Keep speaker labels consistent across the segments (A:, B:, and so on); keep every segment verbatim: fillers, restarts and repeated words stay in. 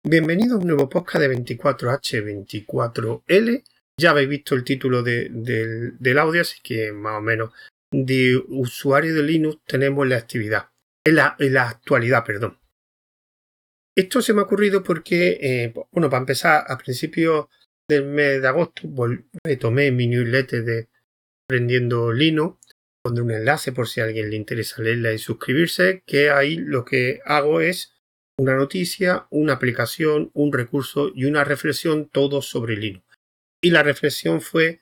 A: Bienvenido a un nuevo podcast de veinticuatro hache veinticuatro ele. Ya habéis visto el título de, de, del audio, así que más o menos de usuario de Linux tenemos la actividad, en la, en la actualidad, perdón. Esto se me ha ocurrido porque, eh, bueno, para empezar, a principios del mes de agosto retomé mi newsletter de Aprendiendo Linux. Pondré un enlace por si a alguien le interesa leerla y suscribirse, que ahí lo que hago es una noticia, una aplicación, un recurso y una reflexión, todo sobre Linux. Y la reflexión fue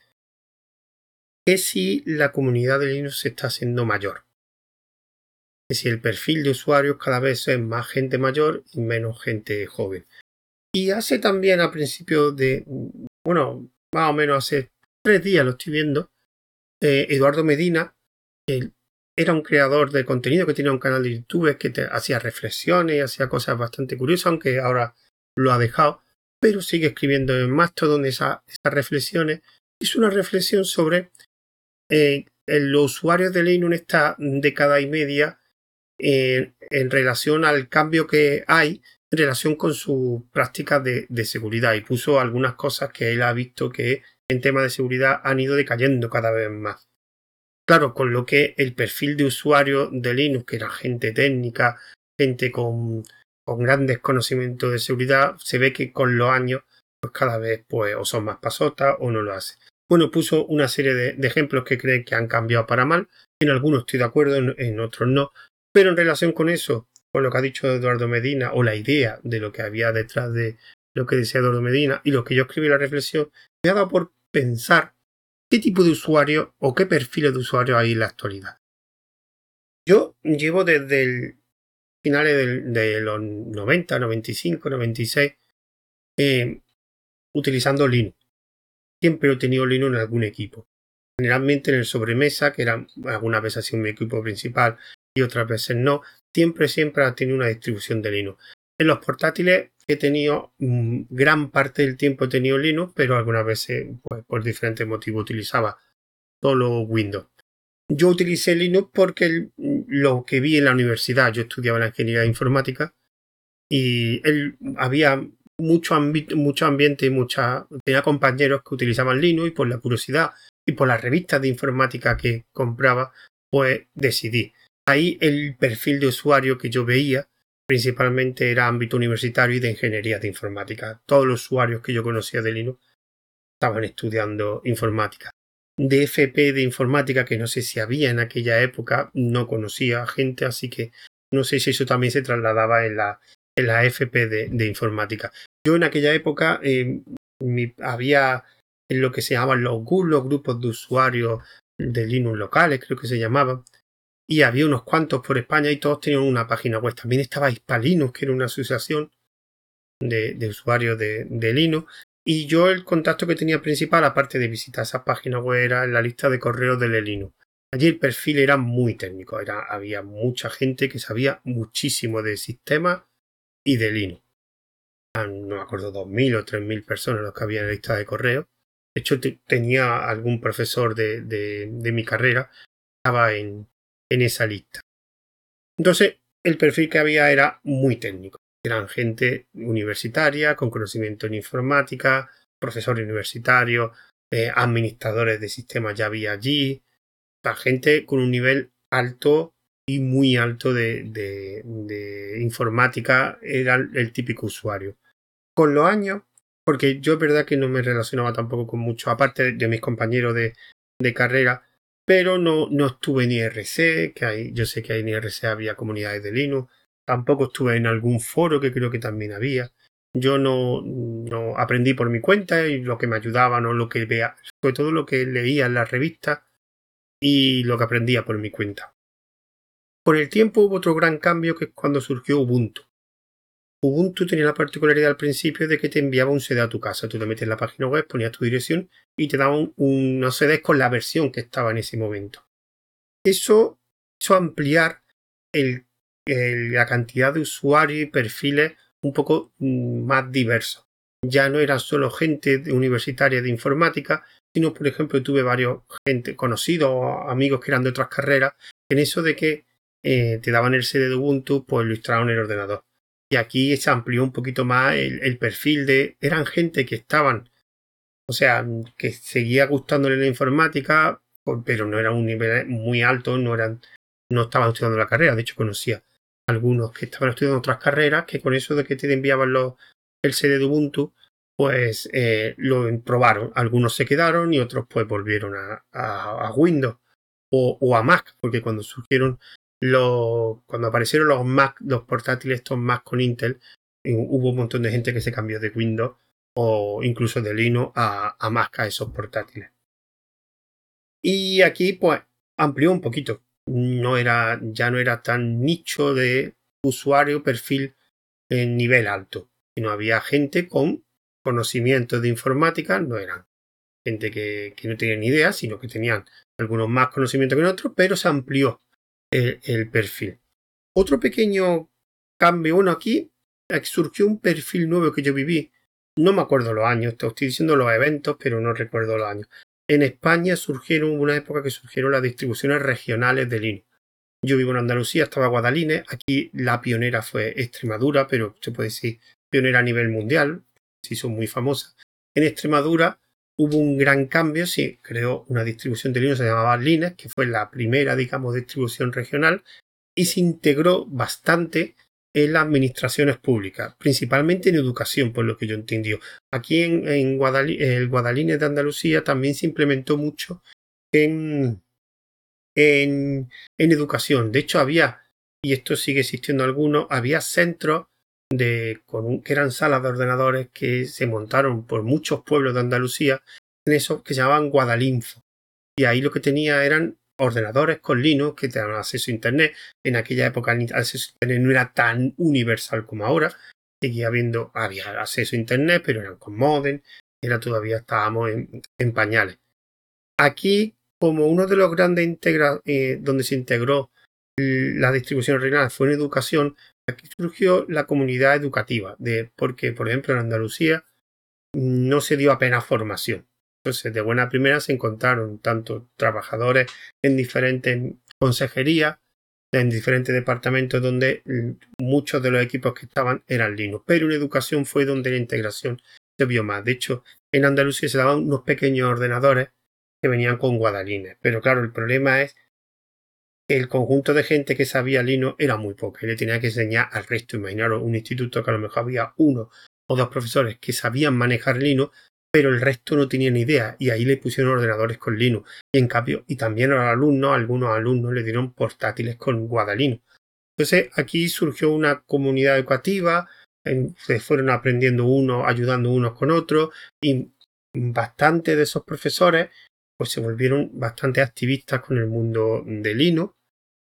A: que si la comunidad de Linux se está haciendo mayor, que si el perfil de usuarios cada vez es más gente mayor y menos gente joven. Y hace también a principios de, bueno, más o menos hace tres días lo estoy viendo, eh, Eduardo Medina, el era un creador de contenido que tenía un canal de YouTube que te hacía reflexiones y hacía cosas bastante curiosas, aunque ahora lo ha dejado, pero sigue escribiendo en Mastodon esas esa reflexiones. Es una reflexión sobre eh, los usuarios de Linux en esta década y media eh, en relación al cambio que hay en relación con sus prácticas de, de seguridad, y puso algunas cosas que él ha visto que en temas de seguridad han ido decayendo cada vez más. Claro, con lo que el perfil de usuario de Linux, que era gente técnica, gente con, con grandes conocimientos de seguridad, se ve que con los años pues cada vez pues o son más pasotas o no lo hacen. Bueno, puso una serie de, de ejemplos que cree que han cambiado para mal. En algunos estoy de acuerdo, en, en otros no. Pero en relación con eso, con lo que ha dicho Eduardo Medina, o la idea de lo que había detrás de lo que decía Eduardo Medina y lo que yo escribí en la reflexión, me ha dado por pensar ¿qué tipo de usuario o qué perfiles de usuario hay en la actualidad? Yo llevo desde el finales del, de los noventa, noventa y cinco, noventa y seis eh, utilizando Linux. Siempre he tenido Linux en algún equipo. Generalmente en el sobremesa, que era algunas veces ha sido mi equipo principal y otras veces no. Siempre, siempre ha tenido una distribución de Linux. En los portátiles he tenido mmm, gran parte del tiempo he tenido Linux, pero algunas veces pues, por diferentes motivos utilizaba solo Windows. Yo utilicé Linux porque el, lo que vi en la universidad, yo estudiaba la ingeniería de informática y él, había mucho, ambi mucho ambiente y mucha, tenía compañeros que utilizaban Linux, y por la curiosidad y por las revistas de informática que compraba, pues decidí. Ahí el perfil de usuario que yo veía principalmente era ámbito universitario y de ingeniería de informática. Todos los usuarios que yo conocía de Linux estaban estudiando informática. De F P de informática, que no sé si había en aquella época, no conocía gente, así que no sé si eso también se trasladaba en la, en la F P de, de informática. Yo en aquella época eh, mi, había en lo que se llamaban los G U, los grupos de usuarios de Linux locales, creo que se llamaban, y había unos cuantos por España y todos tenían una página web. También estaba Hispalinux, que era una asociación de, de usuarios de, de Linux. Y yo el contacto que tenía principal, aparte de visitar esas páginas web, era en la lista de correos de Linux. Allí el perfil era muy técnico, era, había mucha gente que sabía muchísimo de sistemas y de Linux. No me acuerdo, dos mil o tres mil personas los que había en la lista de correos. De hecho, te, tenía algún profesor de, de, de mi carrera que estaba en, en esa lista. Entonces, el perfil que había era muy técnico. Eran gente universitaria, con conocimiento en informática, profesores universitarios, eh, administradores de sistemas ya había allí, la gente con un nivel alto y muy alto de, de, de informática era el típico usuario. Con los años, porque yo es verdad que no me relacionaba tampoco con mucho, aparte de, de mis compañeros de, de carrera, pero no, no estuve en I R C, que hay, yo sé que en I R C había comunidades de Linux. Tampoco estuve en algún foro, que creo que también había. Yo no, no aprendí por mi cuenta y lo que me ayudaba, no lo que vea, sobre todo lo que leía en las revistas y lo que aprendía por mi cuenta. Con el tiempo hubo otro gran cambio, que es cuando surgió Ubuntu. Ubuntu tenía la particularidad al principio de que te enviaba un C D a tu casa. Tú te metes en la página web, ponías tu dirección y te daban un, unos C Ds con la versión que estaba en ese momento. Eso hizo ampliar el, el, la cantidad de usuarios y perfiles un poco más diversos. Ya no era solo gente universitaria de informática, sino, por ejemplo, tuve varios gente conocidos, amigos que eran de otras carreras, en eso de que eh, te daban el C D de Ubuntu, pues lo instalaron en el ordenador. Y aquí se amplió un poquito más el, el perfil de... Eran gente que estaban, o sea, que seguía gustándole la informática, pero no era un nivel muy alto, no eran, no estaban estudiando la carrera. De hecho, conocía algunos que estaban estudiando otras carreras, que con eso de que te enviaban los, el C D de Ubuntu, pues eh, lo probaron. Algunos se quedaron y otros pues volvieron a, a, a Windows o, o a Mac, porque cuando surgieron los, cuando aparecieron los Mac, los portátiles estos Mac con Intel, eh, hubo un montón de gente que se cambió de Windows o incluso de Linux a, a Mac, a esos portátiles. Y aquí pues amplió un poquito. No era, ya no era tan nicho de usuario, perfil en nivel alto, sino había gente con conocimientos de informática, no eran gente que, que no tenía ni idea, sino que tenían algunos más conocimientos que otros, pero se amplió el, el perfil. Otro pequeño cambio, bueno, aquí surgió un perfil nuevo que yo viví, no me acuerdo los años, te estoy diciendo los eventos, pero no recuerdo los años. En España surgieron, hubo una época que surgieron las distribuciones regionales de Linux. Yo vivo en Andalucía, estaba Guadalines, aquí la pionera fue Extremadura, pero se puede decir pionera a nivel mundial, sí son muy famosas. En Extremadura hubo un gran cambio, sí, creó una distribución de Linux, se llamaba Linux, que fue la primera, digamos, distribución regional, y se integró bastante en las administraciones públicas, principalmente en educación, por lo que yo entendí. Aquí en, en Guadal el Guadalines de Andalucía también se implementó mucho en, en, en educación. De hecho, había, y esto sigue existiendo algunos, había centros de, con un, que eran salas de ordenadores que se montaron por muchos pueblos de Andalucía, en eso que se llamaban Guadalinfo. Y ahí lo que tenía eran ordenadores con Linux que te daban acceso a Internet. En aquella época el acceso a Internet no era tan universal como ahora. Seguía habiendo, había acceso a Internet, pero eran con modem. Era todavía estábamos en, en pañales. Aquí, como uno de los grandes integra eh, donde se integró la distribución regional fue en educación, aquí surgió la comunidad educativa, de, porque, por ejemplo, en Andalucía no se dio apenas formación. Entonces, de buena primera se encontraron tanto trabajadores en diferentes consejerías, en diferentes departamentos donde muchos de los equipos que estaban eran Linux. Pero en educación fue donde la integración se vio más. De hecho, en Andalucía se daban unos pequeños ordenadores que venían con Guadalines. Pero claro, el problema es que el conjunto de gente que sabía Linux era muy poca y le tenía que enseñar al resto. Imaginaros un instituto que a lo mejor había uno o dos profesores que sabían manejar Linux, pero el resto no tenían idea y ahí le pusieron ordenadores con Linux. Y en cambio, y también a los alumnos, algunos alumnos le dieron portátiles con Guadalinux. Entonces aquí surgió una comunidad educativa, se fueron aprendiendo unos, ayudando unos con otros y bastante de esos profesores pues se volvieron bastante activistas con el mundo de Linux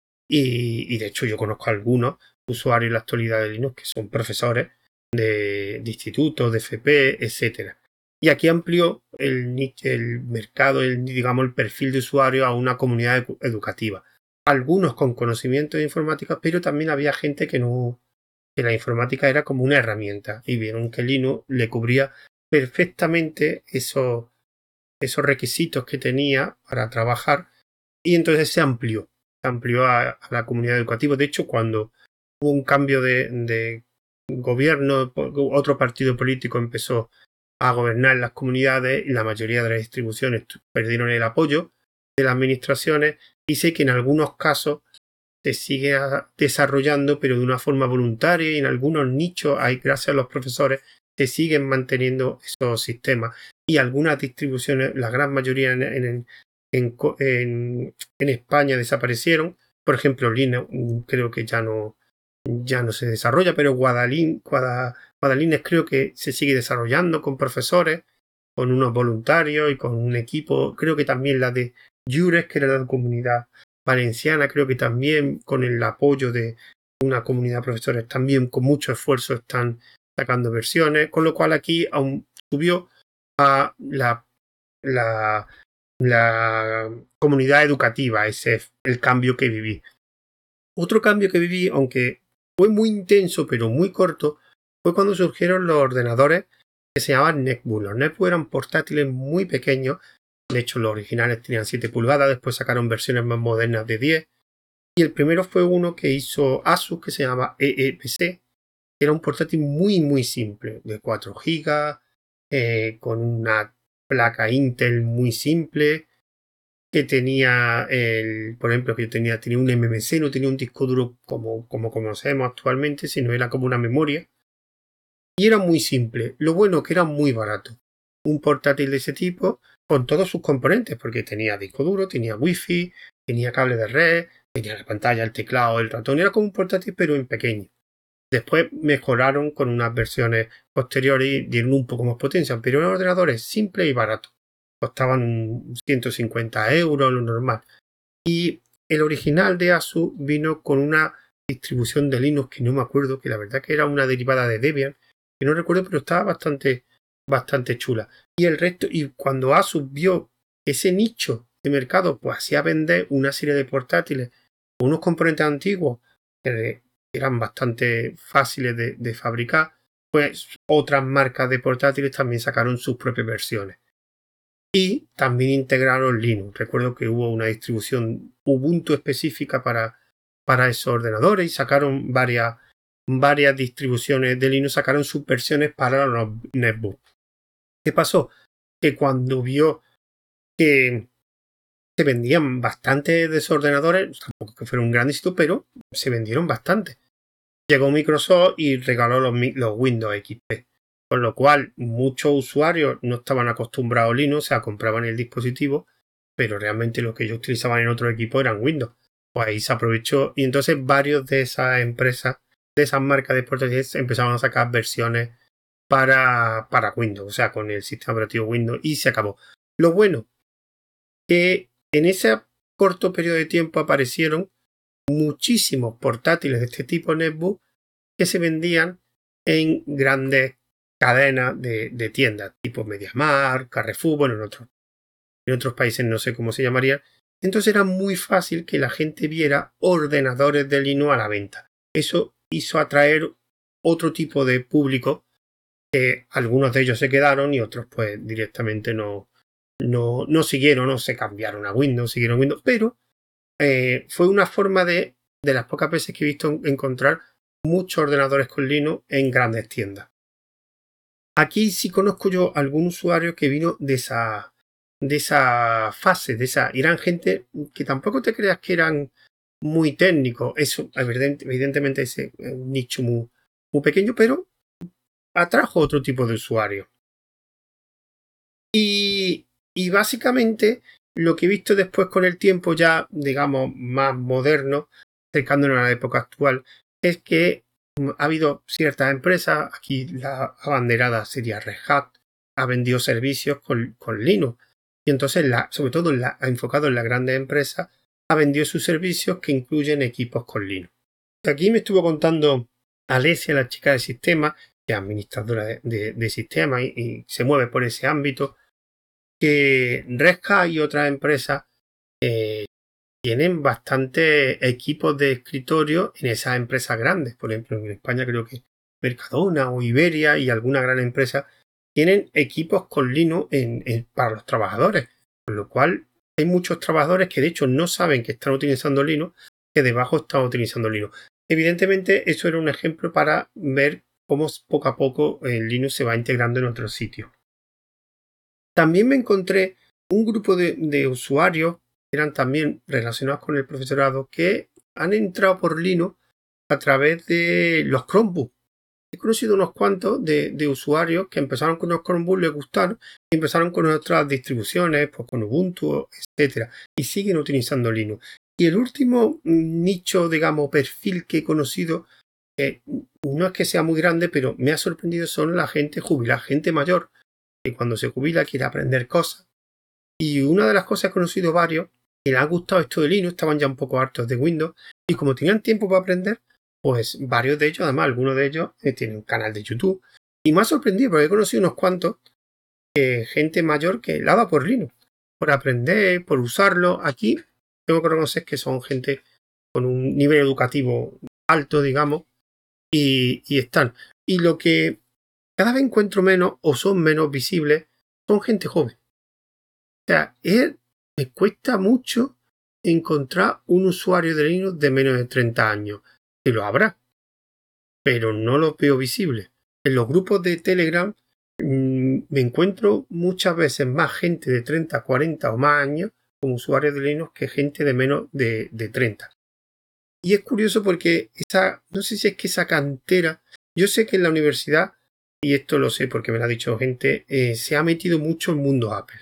A: y, y de hecho yo conozco a algunos usuarios en la actualidad de Linux que son profesores de, de institutos, de F P, etcétera. Y aquí amplió el, el mercado, el, digamos, el perfil de usuario a una comunidad edu educativa. Algunos con conocimiento de informática, pero también había gente que no, que la informática era como una herramienta y vieron que Linux le cubría perfectamente esos, esos requisitos que tenía para trabajar y entonces se amplió, se amplió a, a la comunidad educativa. De hecho, cuando hubo un cambio de, de gobierno, otro partido político empezó a gobernar las comunidades y la mayoría de las distribuciones perdieron el apoyo de las administraciones y sé que en algunos casos se sigue desarrollando pero de una forma voluntaria y en algunos nichos hay, gracias a los profesores, se siguen manteniendo esos sistemas y algunas distribuciones, la gran mayoría en, en, en, en, en España desaparecieron. Por ejemplo, Linux creo que ya no, ya no se desarrolla, pero Guadalín, Guada, Guadalines creo que se sigue desarrollando con profesores, con unos voluntarios y con un equipo. Creo que también la de Jures, que era la comunidad valenciana, creo que también con el apoyo de una comunidad de profesores, también con mucho esfuerzo están sacando versiones, con lo cual aquí aún subió a la, la, la comunidad educativa, ese es el cambio que viví. Otro cambio que viví, aunque fue muy intenso pero muy corto, fue cuando surgieron los ordenadores que se llamaban Netbook. Los Netbook eran portátiles muy pequeños, de hecho los originales tenían siete pulgadas, después sacaron versiones más modernas de diez, y el primero fue uno que hizo Asus que se llama E E P C, Era un portátil muy, muy simple, de cuatro gigas, eh, con una placa Intel muy simple, que tenía, el, por ejemplo, que yo tenía, tenía un M M C, no tenía un disco duro como, como conocemos actualmente, sino era como una memoria. Y era muy simple. Lo bueno que era muy barato. Un portátil de ese tipo, con todos sus componentes, porque tenía disco duro, tenía wifi, tenía cable de red, tenía la pantalla, el teclado, el ratón. Era como un portátil, pero en pequeño. Después mejoraron con unas versiones posteriores y dieron un poco más potencia, pero eran ordenadores simples y baratos. Costaban ciento cincuenta euros, lo normal. Y el original de Asus vino con una distribución de Linux que no me acuerdo, que la verdad que era una derivada de Debian, que no recuerdo, pero estaba bastante, bastante chula. Y el resto, y cuando Asus vio ese nicho de mercado, pues hacía vender una serie de portátiles con unos componentes antiguos que eran bastante fáciles de, de fabricar, pues otras marcas de portátiles también sacaron sus propias versiones. Y también integraron Linux. Recuerdo que hubo una distribución Ubuntu específica para, para esos ordenadores y sacaron varias, varias distribuciones de Linux, sacaron sus versiones para los netbooks. ¿Qué pasó? Que cuando vio que se vendían bastantes de esos ordenadores, tampoco que fuera un gran éxito, pero se vendieron bastante. Llegó Microsoft y regaló los, los Windows X P. Con lo cual, muchos usuarios no estaban acostumbrados a Linux, o sea, compraban el dispositivo, pero realmente lo que ellos utilizaban en otro equipo eran Windows. Pues ahí se aprovechó y entonces varios de esas empresas, de esas marcas de portátiles, empezaron a sacar versiones para, para Windows, o sea, con el sistema operativo Windows, y se acabó. Lo bueno, que en ese corto periodo de tiempo aparecieron muchísimos portátiles de este tipo netbook que se vendían en grandes cadenas de, de tiendas, tipo MediaMarkt, Carrefour, bueno, en otros, en otros países no sé cómo se llamaría. Entonces era muy fácil que la gente viera ordenadores de Linux a la venta. Eso hizo atraer otro tipo de público, que algunos de ellos se quedaron y otros pues directamente no, no, no siguieron, no se cambiaron a Windows, siguieron Windows, pero eh, fue una forma de, de las pocas veces que he visto encontrar muchos ordenadores con Linux en grandes tiendas. Aquí sí conozco yo algún usuario que vino de esa, de esa fase, de esa. Eran gente que tampoco te creas que eran muy técnicos. Eso, evidentemente, es un nicho muy, muy pequeño, pero atrajo otro tipo de usuarios. Y, y básicamente lo que he visto después con el tiempo ya, digamos, más moderno, acercándonos a la época actual, es que ha habido ciertas empresas, aquí la abanderada sería Red Hat, ha vendido servicios con, con Linux. Y entonces, la, sobre todo la, ha enfocado en las grandes empresas, ha vendido sus servicios que incluyen equipos con Linux. Aquí me estuvo contando Alesia, la chica de sistemas, que es administradora de, de, de sistemas y, y se mueve por ese ámbito, que Red Hat y otras empresas eh, tienen bastantes equipos de escritorio en esas empresas grandes. Por ejemplo, en España creo que Mercadona o Iberia y alguna gran empresa tienen equipos con Linux en, en, para los trabajadores. Con lo cual hay muchos trabajadores que de hecho no saben que están utilizando Linux, que debajo están utilizando Linux. Evidentemente eso era un ejemplo para ver cómo poco a poco el Linux se va integrando en otros sitios. También me encontré un grupo de, de usuarios que eran también relacionados con el profesorado que han entrado por Linux a través de los Chromebooks. He conocido unos cuantos de, de usuarios que empezaron con los Chromebooks, les gustaron y empezaron con otras distribuciones, pues con Ubuntu, etcétera, y siguen utilizando Linux. Y el último nicho, digamos, perfil que he conocido, eh, no es que sea muy grande, pero me ha sorprendido, son la gente jubilada, gente mayor, que cuando se jubila quiere aprender cosas. Y una de las cosas, he conocido varios que les ha gustado esto de Linux, estaban ya un poco hartos de Windows, y como tenían tiempo para aprender, pues varios de ellos, además algunos de ellos eh, tienen un canal de YouTube. Y me ha sorprendido porque he conocido unos cuantos, eh, gente mayor que la va por Linux, por aprender, por usarlo. Aquí tengo que reconocer que son gente con un nivel educativo alto, digamos, y, y están. Y lo que cada vez encuentro menos o son menos visibles son gente joven. O sea, es, me cuesta mucho encontrar un usuario de Linux de menos de treinta años. Y lo habrá. pero no los veo visibles. En los grupos de Telegram mmm, me encuentro muchas veces más gente de treinta, cuarenta o más años como usuarios de Linux que gente de menos de, de treinta. Y es curioso porque esa, no sé si es que esa cantera, yo sé que en la universidad, y esto lo sé porque me lo ha dicho gente, eh, se ha metido mucho el mundo Apple.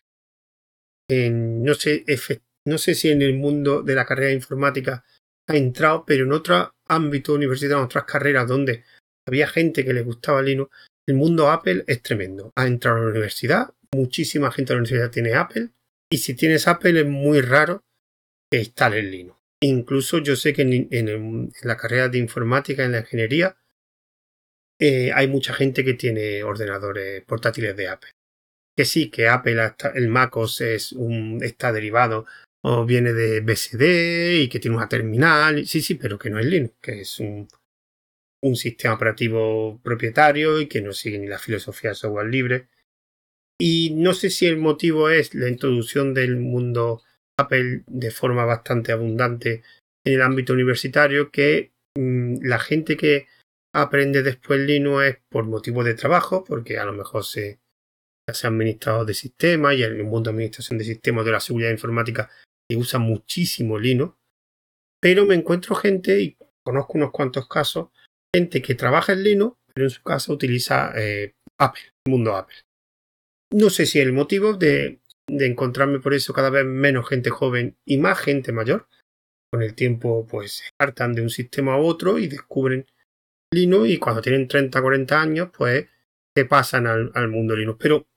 A: En, no sé, no sé si en el mundo de la carrera de informática ha entrado, pero en otro ámbito universitario, en otras carreras donde había gente que le gustaba Linux, el mundo Apple es tremendo. Ha entrado a la universidad, muchísima gente de la universidad tiene Apple, y si tienes Apple es muy raro que instales Linux. Incluso yo sé que en, en, en la carrera de informática, en la ingeniería, eh, hay mucha gente que tiene ordenadores portátiles de Apple. Que sí, que Apple, el MacOS es un, está derivado o viene de B S D y que tiene una terminal. Sí, sí, pero que no es Linux, que es un, un sistema operativo propietario y que no sigue ni la filosofía de software libre. Y no sé si el motivo es la introducción del mundo Apple de forma bastante abundante en el ámbito universitario, que mmm, la gente que aprende después Linux es por motivo de trabajo, porque a lo mejor se hace administrador de sistemas y en el mundo de administración de sistemas de la seguridad informática se usa muchísimo Linux, pero me encuentro gente, y conozco unos cuantos casos, gente que trabaja en Linux, pero en su casa utiliza eh, Apple, el mundo Apple. No sé si el motivo de, de encontrarme por eso cada vez menos gente joven y más gente mayor. Con el tiempo, pues se hartan de un sistema u otro y descubren Linux, y cuando tienen treinta, cuarenta años, pues se pasan al, al mundo Linux. Pero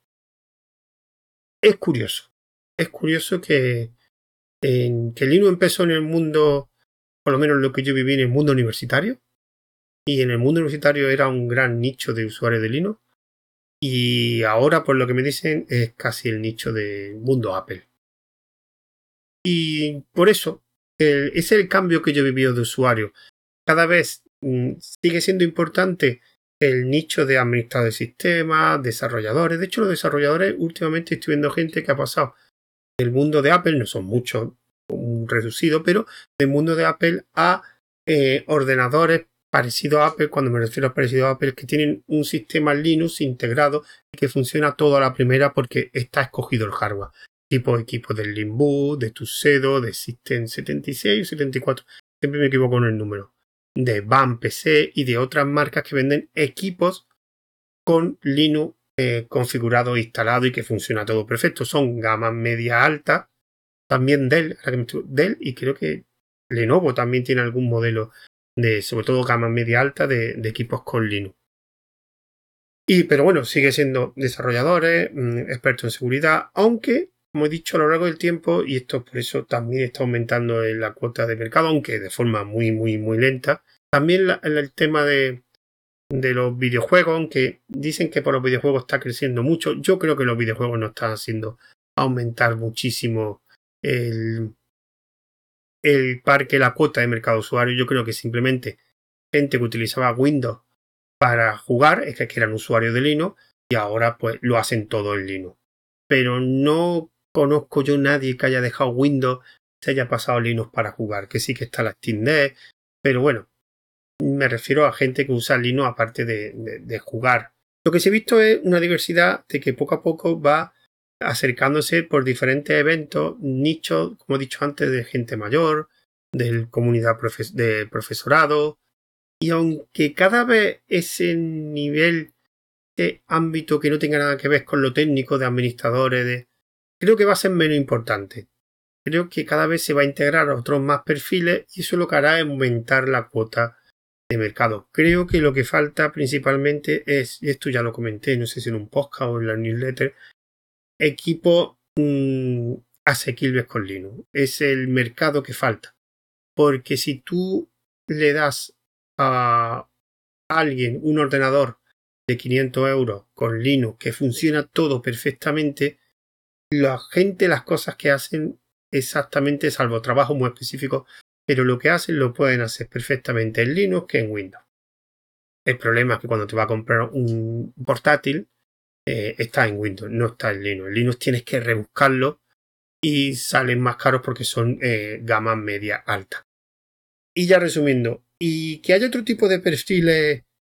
A: es curioso. Es curioso que, en, que Linux empezó en el mundo, por lo menos lo que yo viví en el mundo universitario. Y en el mundo universitario era un gran nicho de usuarios de Linux. Y ahora, por lo que me dicen, es casi el nicho del mundo Apple. Y por eso, el, ese es el cambio que yo he vivido de usuario. Cada vez mmm, sigue siendo importante el nicho de administradores de sistemas, desarrolladores. De hecho, los desarrolladores, últimamente estoy viendo gente que ha pasado del mundo de Apple, no son muchos, un reducido, pero del mundo de Apple a eh, ordenadores parecidos a Apple. Cuando me refiero a parecido a Apple, que tienen un sistema Linux integrado y que funciona todo a la primera porque está escogido el hardware. Tipo equipos del Limbo, de Tuxedo, de System setenta y seis o setenta y cuatro, siempre me equivoco con el número, de V A M P C y de otras marcas que venden equipos con Linux eh, configurado e instalado y que funciona todo perfecto. Son gamas media alta. También Dell, Dell y creo que Lenovo también tiene algún modelo de, sobre todo gama media alta, de, de equipos con Linux. Y, pero bueno, sigue siendo desarrolladores, mmm, expertos en seguridad, aunque, como he dicho a lo largo del tiempo, y esto por eso también está aumentando en la cuota de mercado, aunque de forma muy, muy, muy lenta. También la, el tema de, de los videojuegos, aunque dicen que por los videojuegos está creciendo mucho, yo creo que los videojuegos no están haciendo aumentar muchísimo el, el parque, la cuota de mercado de usuario. Yo creo que simplemente gente que utilizaba Windows para jugar es que eran usuarios de Linux y ahora pues lo hacen todo en Linux. Pero no conozco yo nadie que haya dejado Windows, se haya pasado Linux para jugar, que sí que está la Steam Deck, pero bueno, me refiero a gente que usa Linux aparte de, de, de jugar. Lo que sí he visto es una diversidad de que poco a poco va acercándose por diferentes eventos, nichos, como he dicho antes, de gente mayor, de comunidad profe- de profesorado. Y aunque cada vez ese nivel de ámbito que no tenga nada que ver con lo técnico de administradores, de, creo que va a ser menos importante. Creo que cada vez se va a integrar a otros más perfiles y eso lo que hará es aumentar la cuota de mercado. Creo que lo que falta principalmente es, y esto ya lo comenté, no sé si en un podcast o en la newsletter, equipos mmm, asequibles con Linux. Es el mercado que falta. Porque si tú le das a alguien un ordenador de quinientos euros con Linux que funciona todo perfectamente, la gente, las cosas que hacen exactamente, salvo trabajos muy específicos, pero lo que hacen lo pueden hacer perfectamente en Linux que en Windows. El problema es que cuando te vas a comprar un portátil, eh, está en Windows, no está en Linux. En Linux tienes que rebuscarlo y salen más caros porque son eh, gamas media alta. Y ya resumiendo, y que haya otro tipo de perfiles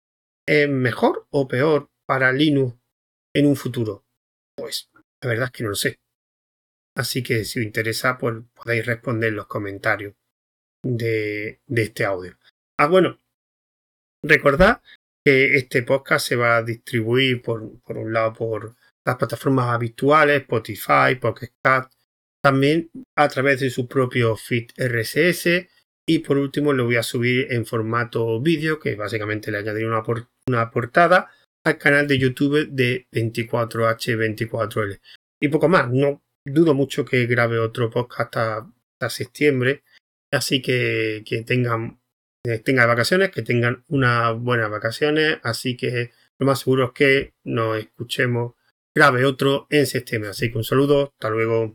A: ¿Es mejor o peor para Linux en un futuro? Pues la verdad es que no lo sé. Así que si os interesa, pues podéis responder en los comentarios de, de este audio. Ah, bueno, recordad que este podcast se va a distribuir por, por un lado por las plataformas habituales, Spotify, Pocket Cast, también a través de su propio feed R S S, y por último lo voy a subir en formato vídeo, que básicamente le añadiré una, por, una portada al canal de YouTube de veinticuatro H veinticuatro L. Y poco más, no dudo mucho que grabe otro podcast hasta, hasta septiembre, así que que tengan, eh, tengan vacaciones, que tengan unas buenas vacaciones, así que lo más seguro es que nos escuchemos, grabe otro en septiembre. Así que un saludo, hasta luego.